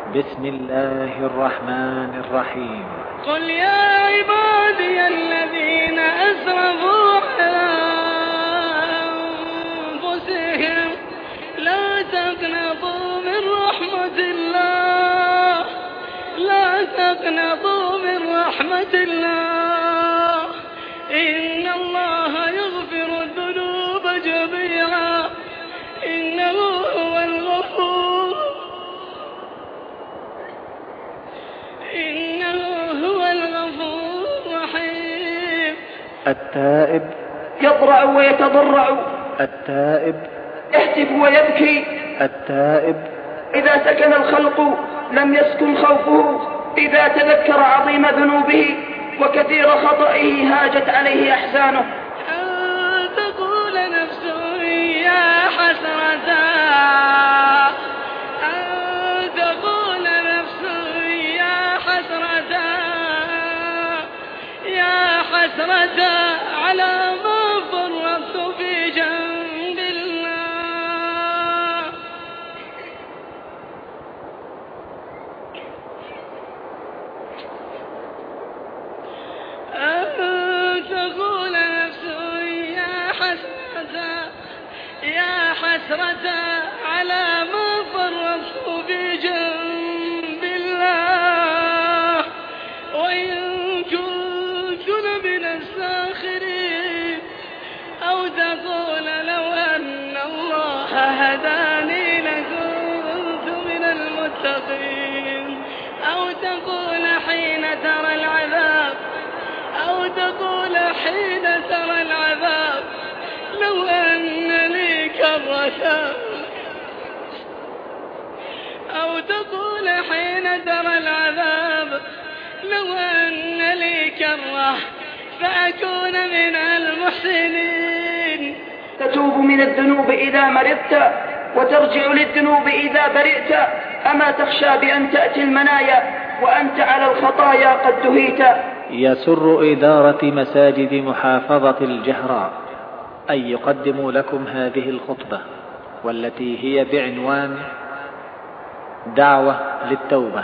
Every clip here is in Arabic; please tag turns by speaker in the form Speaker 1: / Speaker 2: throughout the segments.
Speaker 1: بسم الله الرحمن الرحيم.
Speaker 2: قل يا عبادي الذين أسرفوا على أنفسهم لا تقنطوا من رحمة الله، لا تقنطوا من رحمة الله، إن الله يغفر الذنوب جميعا إنه هو الغفور الرحيم.
Speaker 1: التائب
Speaker 3: يضرع ويتضرع،
Speaker 1: التائب
Speaker 3: يهتف ويبكي،
Speaker 1: التائب
Speaker 3: إذا سكن الخلق لم يسكن خوفه، إذا تذكر عظيم ذنوبه وكثير خطئه هاجت عليه أحزانه.
Speaker 2: أن تقول نفس يا حسرة، أن تقول نفس يا حسرة، يا حسرة على ما فرطت في جنب الله. أن تقول نفس يا حسرة، يا حسرة على ما فرطت في جنب الله، وإن كنت لمن الساخرين، أو تقول لو أن الله هداني لكنت من المتقين، أو تقول حين ترى العذاب، أو تقول حين ترى العذاب لو أن لي كرة، أو تقول حين ترى العذاب لو أن لي كرة فأكون من المحسنين.
Speaker 3: تتوب من الذنوب إذا مرضت وترجع للذنوب إذا برئت، أما تخشى بأن تأتي المنايا وأنت على الخطايا قد دهيت.
Speaker 1: يسر إدارة مساجد محافظة الجهراء أن يقدموا لكم هذه الخطبة، والتي هي بعنوان دعوة للتوبة،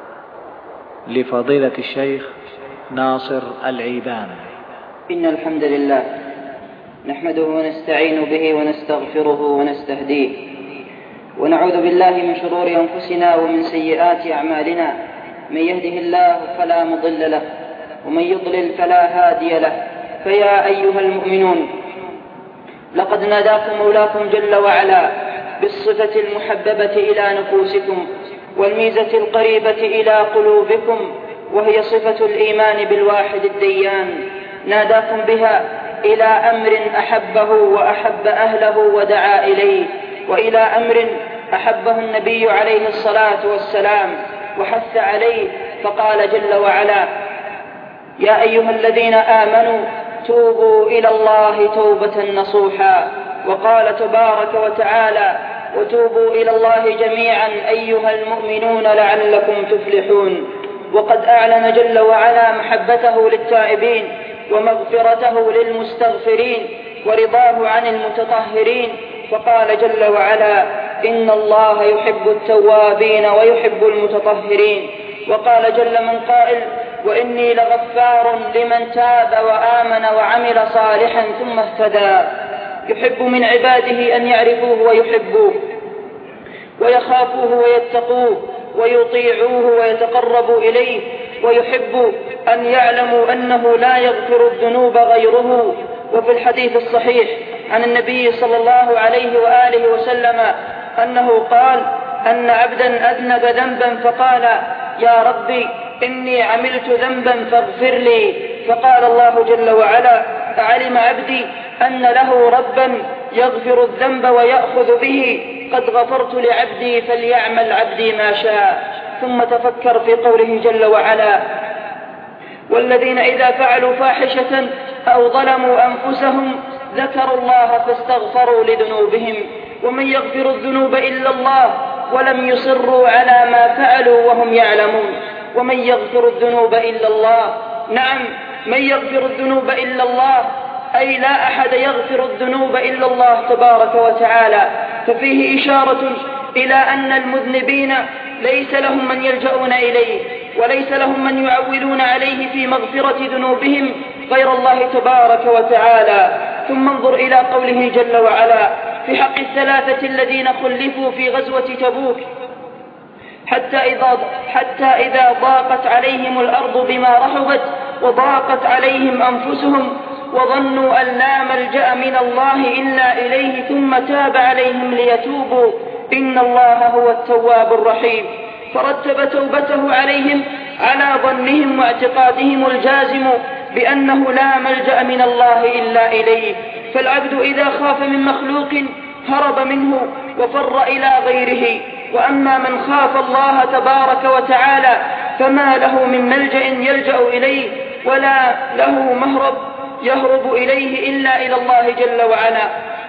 Speaker 1: لفضيلة الشيخ ناصر العيبان.
Speaker 4: إن الحمد لله نحمده ونستعين به ونستغفره ونستهديه، ونعوذ بالله من شرور أنفسنا ومن سيئات أعمالنا، من يهده الله فلا مضل له ومن يضلل فلا هادي له. فيا أيها المؤمنون، لقد ناداكم مولاكم جل وعلا بالصفة المحببة إلى نفوسكم والميزة القريبة إلى قلوبكم، وهي صفة الإيمان بالواحد الديان. ناداكم بها إلى أمر أحبه وأحب أهله ودعا إليه، وإلى أمر أحبه النبي عليه الصلاة والسلام وحث عليه، فقال جل وعلا: يا أيها الذين آمنوا توبوا إلى الله توبة نصوحا. وقال تبارك وتعالى: وتوبوا إلى الله جميعا أيها المؤمنون لعلكم تفلحون. وقد أعلن جل وعلا محبته للتائبين ومغفرته للمستغفرين ورضاه عن المتطهرين، فقال جل وعلا: إن الله يحب التوابين ويحب المتطهرين. وقال جل من قائل: وإني لغفار لمن تاب وآمن وعمل صالحا ثم اهتدى. يحب من عباده أن يعرفوه ويحبوه ويخافوه ويتقوه ويطيعوه ويتقربوا إليه، ويحب أن يعلموا أنه لا يغفر الذنوب غيره. وفي الحديث الصحيح عن النبي صلى الله عليه وآله وسلم أنه قال أن عبدا أذنب ذنبا فقال: يا ربي إني عملت ذنبا فاغفر لي. فقال الله جل وعلا: أعلم عبدي أن له ربا يغفر الذنب ويأخذ به، قد غفرت لعبدي فليعمل عبدي ما شاء. ثم تفكر في قوله جل وعلا: والذين إذا فعلوا فاحشة أو ظلموا أنفسهم ذكروا الله فاستغفروا لذنوبهم، ومن يغفر الذنوب إلا الله ولم يصروا على ما فعلوا وهم يعلمون. ومن يغفر الذنوب إلا الله، نعم، من يغفر الذنوب إلا الله، أي لا أحد يغفر الذنوب إلا الله تبارك وتعالى. ففيه إشارة إلى أن المذنبين
Speaker 3: ليس لهم من يلجؤون إليه وليس لهم من يعولون عليه في مغفرة ذنوبهم غير الله تبارك وتعالى. ثم انظر إلى قوله جل وعلا في حق الثلاثة الذين خلفوا في غزوة تبوك حتى إذا ضاقت عليهم الأرض بما رحبت وضاقت عليهم أنفسهم وظنوا أن لا ملجأ من الله إلا إليه ثم تاب عليهم ليتوبوا إن الله هو التواب الرحيم. فرتب توبته عليهم على ظنهم واعتقادهم الجازم بأنه لا ملجأ من الله إلا إليه. فالعبد إذا خاف من مخلوق هرب منه وفر إلى غيره، وأما من خاف الله تبارك وتعالى فما له من ملجأ يلجأ إليه ولا له مهرب يهرب إليه إلا إلى الله جل وعلا،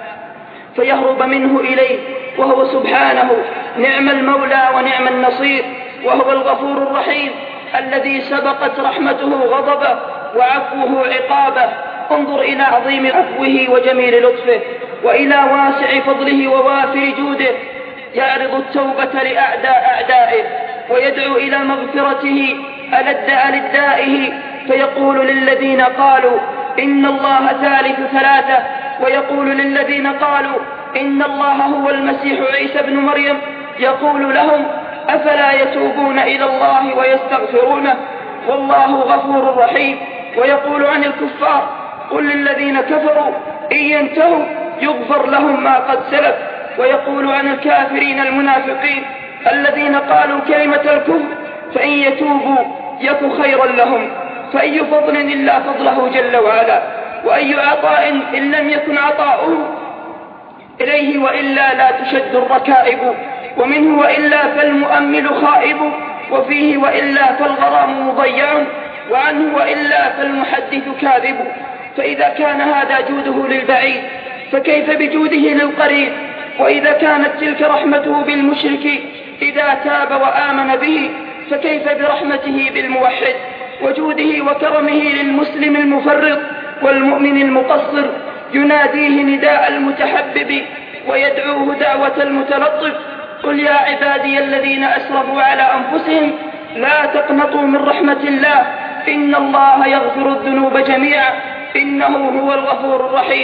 Speaker 3: فيهرب منه إليه، وهو سبحانه نعم المولى ونعم النصير، وهو الغفور الرحيم الذي سبقت رحمته غضبه وعفوه عقابه. انظر إلى عظيم عفوه وجميل لطفه وإلى واسع فضله ووافر جوده، يعرض التوبة لأعداء أعدائه ويدعو إلى مغفرته ألد ألدائه، فيقول للذين قالوا إن الله ثالث ثلاثة ويقول للذين قالوا إن الله هو المسيح عيسى ابن مريم يقول لهم أفلا يتوبون إلى الله ويستغفرونه والله غفور رحيم. ويقول عن الكفار قل للذين كفروا إن ينتهوا يغفر لهم ما قد سلف. ويقول عن الكافرين المنافقين الذين قالوا كلمة الكفر فإن يتوبوا يك خيرا لهم. فأي فضل إلا فضله جل وعلا، وأي عطاء إن لم يكن عطاؤه إليه وإلا لا تشد الركائب، ومنه وإلا فالمؤمل خائب، وفيه وإلا فالغرام مضيع، وعنه وإلا فالمحدث كاذب. فإذا كان هذا جوده للبعيد فكيف بجوده للقريب؟ وإذا كانت تلك رحمته بالمشرك إذا تاب وآمن به فكيف برحمته بالموحد؟ وجوده وكرمه للمسلم المفرط والمؤمن المقصر، يناديه نداء المتحبب ويدعوه دعوة المتلطف. قل يا عبادي الذين أسرفوا على أنفسهم لا تقنطوا من رحمة الله إن الله يغفر الذنوب جميعا إنه هو الغفور الرحيم.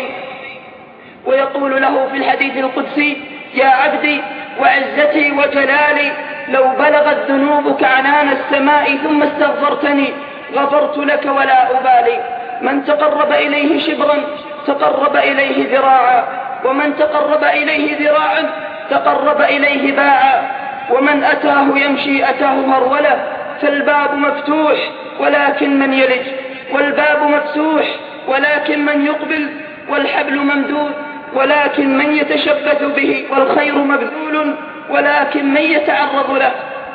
Speaker 3: ويقول له في الحديث القدسي يا عبدي وعزتي وجلالي لو بلغت ذنوبك عنان السماء ثم استغفرتني غفرت لك ولا أبالي. من تقرب إليه شبرا تقرب إليه ذراعا، ومن تقرب إليه ذراعا تقرب إليه باعا، ومن أتاه يمشي أتاه هرولة. فالباب مفتوح ولكن من يلج، والباب مفتوح ولكن من يقبل، والحبل ممدود ولكن من يتشبث به، والخير مبذول ولكن من يتعرض له.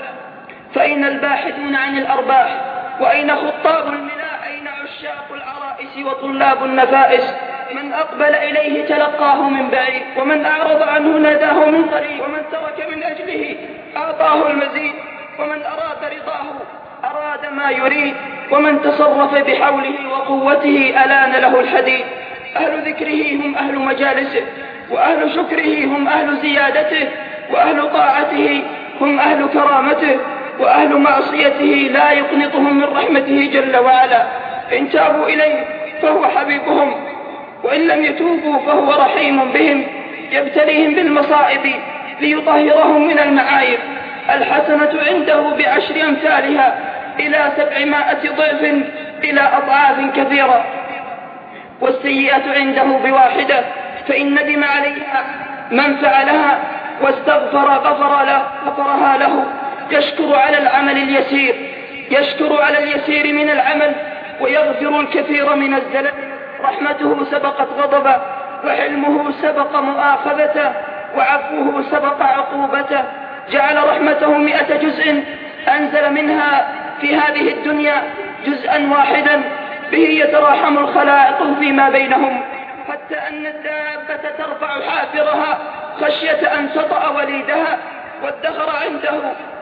Speaker 3: فأين الباحثون عن الأرباح؟ وأين خطاب الملاء؟ أين عشاق العرائس وطلاب النفائس؟ من أقبل إليه تلقاه من بعيد، ومن أعرض عنه ناداه من قريب، ومن ترك من أجله أعطاه المزيد، ومن أراد رضاه أراد ما يريد، ومن تصرف بحوله وقوته ألان له الحديد. أهل ذكره هم أهل مجالسه، وأهل شكره هم أهل زيادته، وأهل طاعته هم أهل كرامته، وأهل معصيته لا يقنطهم من رحمته جل وعلا. إن تابوا إليه فهو حبيبهم، وإن لم يتوبوا فهو رحيم بهم، يبتليهم بالمصائب ليطهرهم من المعايب. الحسنة عنده بعشر أمثالها إلى 700 ضعف إلى أضعاف كثيرة، والسيئة عنده بواحدة فإن ندم عليها من فعلها واستغفر غفرها له. يشكر على العمل اليسير، يشكر على اليسير من العمل ويغفر الكثير من الزلل. رحمته سبقت غضبه، وحلمه سبق مؤاخذته، وعفوه سبق عقوبته. جعل رحمته 100 جزء أنزل منها في هذه الدنيا جزءا واحدا به يتراحم الخلائق فيما بينهم، حتى أن الدابة ترفع حافرها خشية أن تطأ وليدها، وادخر عنده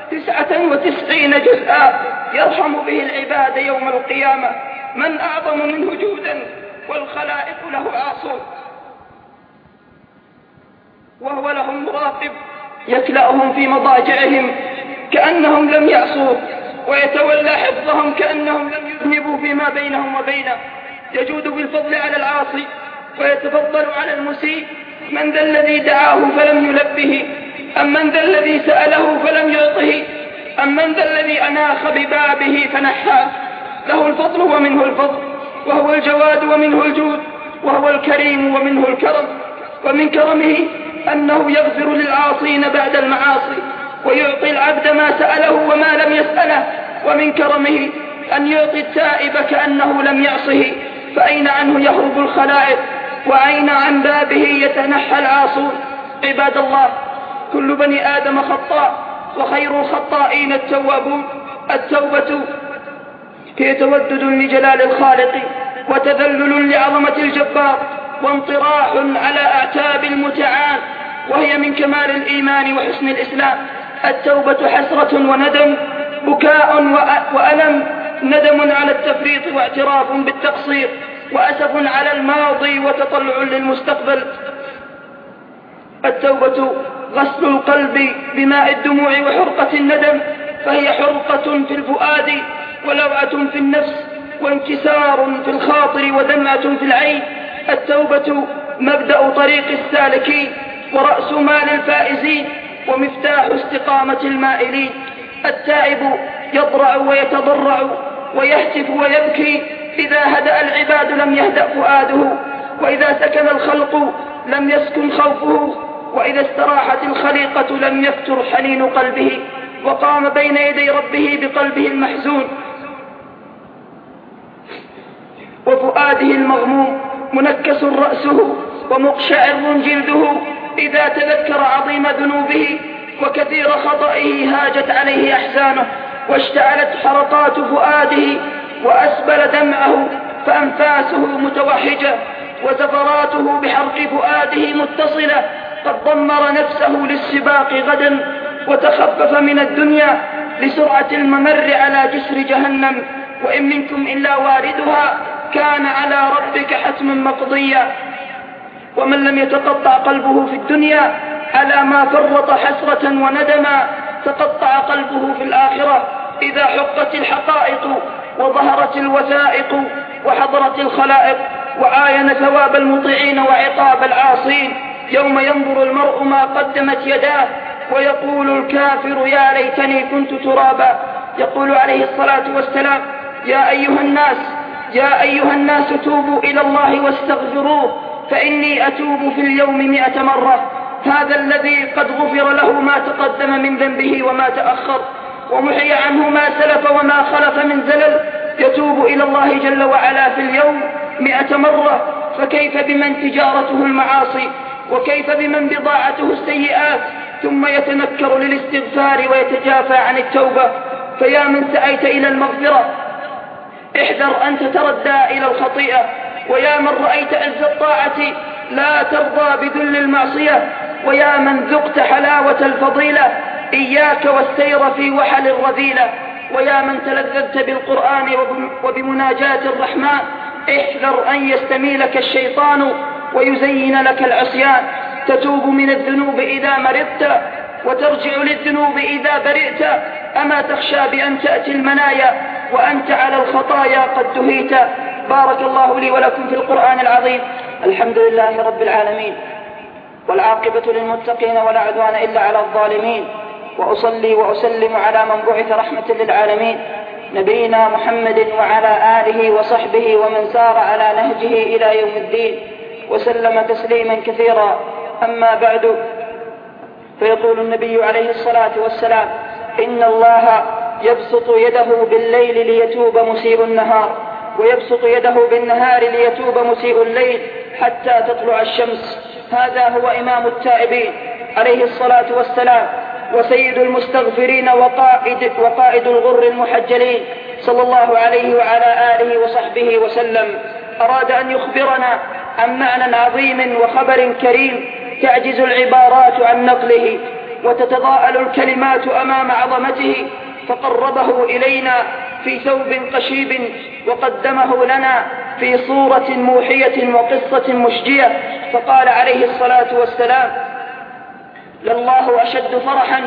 Speaker 3: 99 جزءا يرحم به العباد يوم القيامة. من أعظم منه جودا والخلائق له عاصون، وهو لهم مراقب يكلأهم في مضاجعهم كأنهم لم يعصوه، ويتولى حفظهم كأنهم لم يذنبوا فيما بينهم وبينه. يجود بالفضل على العاصي ويتفضل على المسيء. من ذا الذي دعاه فلم يلبه؟ أم من ذا الذي سأله فلم يعطه؟ أم من ذا الذي أناخ ببابه فنحى؟ له الفضل ومنه الفضل، وهو الجواد ومنه الجود، وهو الكريم ومنه الكرم. ومن كرمه أنه يغفر للعاصين بعد المعاصي، ويعطي العبد ما سأله وما لم يسأله. ومن كرمه أن يعطي التائب كأنه لم يعصه، فأين عنه يهرب الخلائق، وأين عن بابه يتنحى العاصون. عباد الله، كل بني آدم خطاء، وخير الخطائين التوابون. التوبة هي تودد لجلال الخالق، وتذلل لعظمة الجبار، وانطراح على أعتاب المتعال، وهي من كمال الإيمان وحسن الإسلام. التوبة حسرة وندم، بكاء وألم، ندم على التفريط واعتراف بالتقصير، وأسف على الماضي وتطلع للمستقبل. التوبة غسل القلب بماء الدموع وحرقة الندم، فهي حرقة في الفؤاد ولوعة في النفس، وانكسار في الخاطر ودمعة في العين. التوبة مبدأ طريق السالكين، ورأس مال الفائزين، ومفتاح استقامة المائلين. التائب يضرع ويتضرع ويهتف ويبكي. إذا هدأ العباد لم يهدأ فؤاده، وإذا سكن الخلق لم يسكن خوفه، وإذا استراحت الخليقة لم يفتر حنين قلبه، وقام بين يدي ربه بقلبه المحزون وفؤاده المغموم، منكس رأسه ومقشعر جلده، إذا تذكر عظيم ذنوبه وكثير خطئه هاجت عليه أحزانه، واشتعلت حرقات فؤاده، وأسبل دمعه، فأنفاسه متوحجة، وزفراته بحرق فؤاده متصلة. قد ضمر نفسه للسباق غدا، وتخفف من الدنيا لسرعة الممر على جسر جهنم. وإن منكم إلا واردها كان على ربك حتما مقضيا. ومن لم يتقطع قلبه في الدنيا على ما فرط حسرة وندما، تقطع قلبه في الآخرة إذا حقت الحقائق وظهرت الوثائق وحضرت الخلائق، وعاين ثواب المطيعين وعقاب العاصين. يوم ينظر المرء ما قدمت يداه، ويقول الكافر يا ليتني كنت ترابا. يقول عليه الصلاة والسلام: يا أيها الناس توبوا إلى الله واستغفروه، فإني أتوب في اليوم 100 مرة. هذا الذي قد غفر له ما تقدم من ذنبه وما تأخر، ومحي عنه ما سلف وما خلف من زلل، يتوب إلى الله جل وعلا في اليوم 100 مرة. فكيف بمن تجارته المعاصي، وكيف بمن بضاعته السيئات، ثم يتنكر للاستغفار ويتجافى عن التوبة. فيا من سعيت إلى المغفرة، احذر أن تتردى إلى الخطيئة. ويا من رأيت عز الطاعة لا ترضى بذل المعصية. ويا من ذقت حلاوة الفضيلة، إياك والسير في وحل الرذيلة. ويا من تلذذت بالقرآن وبمناجاة الرحمن، احذر أن يستميلك الشيطان ويزين لك العصيان. تتوب من الذنوب إذا مرضت، وترجع للذنوب إذا برئت. أما تخشى بأن تأتي المنايا وأنت على الخطايا قد دهيت. بارك الله لي ولكم في القرآن العظيم.
Speaker 4: الحمد لله رب العالمين، والعاقبة للمتقين ولا عدوان إلا على الظالمين، وأصلي وأسلم على من بعث رحمة للعالمين، نبينا محمد وعلى آله وصحبه ومن سار على نهجه إلى يوم الدين، وسلم تسليما كثيرا. أما بعد، فيقول النبي عليه الصلاة والسلام: إن الله يبسط يده بالليل ليتوب مسيء النهار، ويبسط يده بالنهار ليتوب مسيء الليل حتى تطلع الشمس. هذا هو إمام التائبين عليه الصلاة والسلام، وسيد المستغفرين وقائد الغر المحجلين صلى الله عليه وعلى آله وصحبه وسلم. أراد أن يخبرنا عن معنى عظيم وخبر كريم تعجز العبارات عن نقله، وتتضاءل الكلمات أمام عظمته، فقربه إلينا في ثوب قشيب، وقدمه لنا في صورة موحية وقصة مشجية. فقال عليه الصلاة والسلام: لله أشد فرحا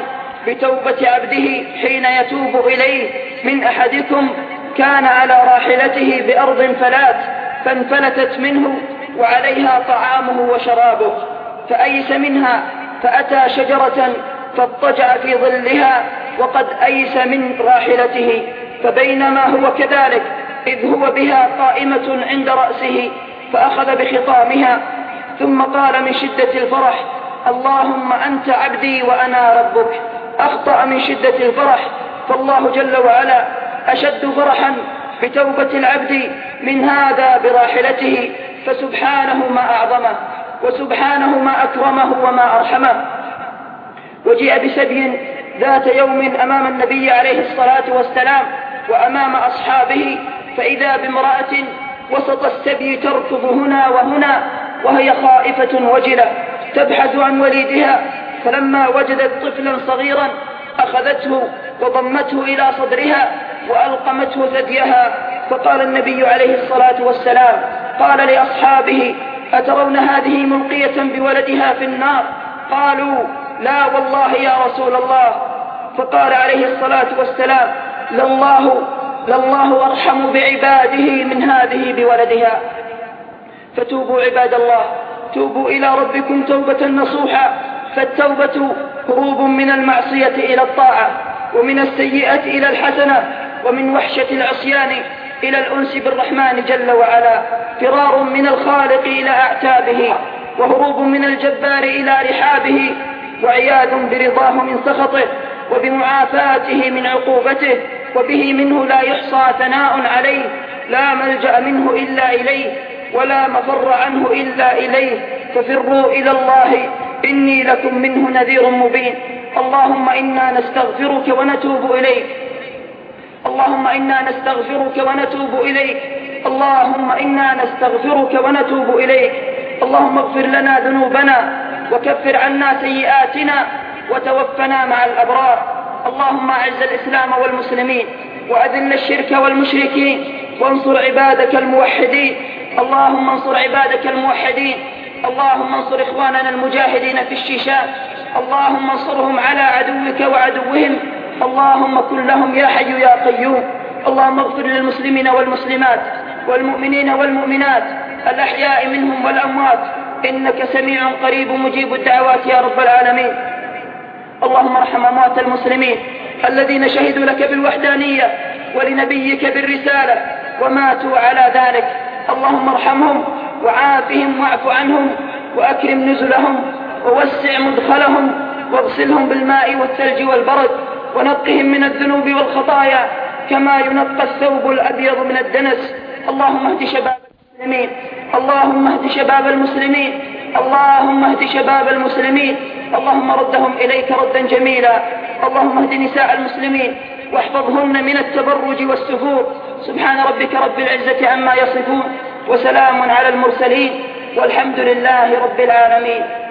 Speaker 3: بتوبة عبده حين يتوب إليه من أحدكم كان على راحلته بأرض فلات فانفلتت منه وعليها طعامه وشرابه فأيس منها فأتى شجرة فاضطجع في ظلها وقد أيس من راحلته فبينما هو كذلك إذ هو بها قائمة عند رأسه فأخذ بخطامها ثم قال من شدة الفرح اللهم أنت عبدي وأنا ربك. أخطأ من شدة الفرح فالله جل وعلا أشد فرحا بتوبة العبد من هذا براحلته فسبحانه ما أعظمه وسبحانه ما أكرمه وما أرحمه. وجيء بسبي ذات يوم أمام النبي عليه الصلاة والسلام وأمام أصحابه فإذا بامرأة وسط السبي تركض هنا وهنا وهي خائفة وجلة تبحث عن وليدها فلما وجدت طفلا صغيرا أخذته وضمته إلى صدرها وألقمته ثديها فقال النبي عليه الصلاة والسلام قال لأصحابه أترون هذه ملقية بولدها في النار؟ قالوا لا والله يا رسول الله. فقال عليه الصلاة والسلام لله أرحم بعباده من هذه بولدها. فتوبوا عباد الله، توبوا إلى ربكم توبة نصوحا، فالتوبة هروب من المعصية إلى الطاعة ومن السيئة إلى الحسنة ومن وحشة العصيان إلى الأنس بالرحمن جل وعلا، فرار من الخالق إلى أعتابه وهروب من الجبار إلى رحابه وعياذ برضاه من سخطه وبمعافاته من عقوبته وبه منه لا يحصى ثناء عليه لا ملجأ منه إلا إليه ولا مفر عنه إلا إليه ففروا إلى الله إني لكم منه نذير مبين. اللهم إنا نستغفرك ونتوب إليك، اللهم إنا نستغفرك ونتوب إليك، اللهم إنا نستغفرك ونتوب إليك. اللهم اغفر لنا ذنوبنا وكفر عنا سيئاتنا وتوفنا مع الأبرار. اللهم أعز الإسلام والمسلمين وأذل الشرك والمشركين وانصر عبادك الموحدين. اللهم انصر عبادك الموحدين، اللهم انصر إخواننا المجاهدين في الشيشان، اللهم انصرهم على عدوك وعدوهم، اللهم كن لهم يا حي يا قيوم. اللهم اغفر للمسلمين والمسلمات والمؤمنين والمؤمنات الأحياء منهم والأموات إنك سميع قريب مجيب الدعوات يا رب العالمين. اللهم ارحم أموات المسلمين الذين شهدوا لك بالوحدانية ولنبيك بالرسالة وماتوا على ذلك، اللهم ارحمهم وعافهم واعف عنهم وأكرم نزلهم ووسع مدخلهم واغسلهم بالماء والثلج والبرد ونقهم من الذنوب والخطايا كما ينقى الثوب الأبيض من الدنس. اللهم اهد شباب المسلمين، اللهم اهد شباب المسلمين، اللهم اهد شباب المسلمين، اللهم ردهم إليك ردا جميلا. اللهم اهد نساء المسلمين واحفظهن من التبرج والسفور. سبحان ربك رب العزة عما يصفون وسلام على المرسلين والحمد لله رب العالمين.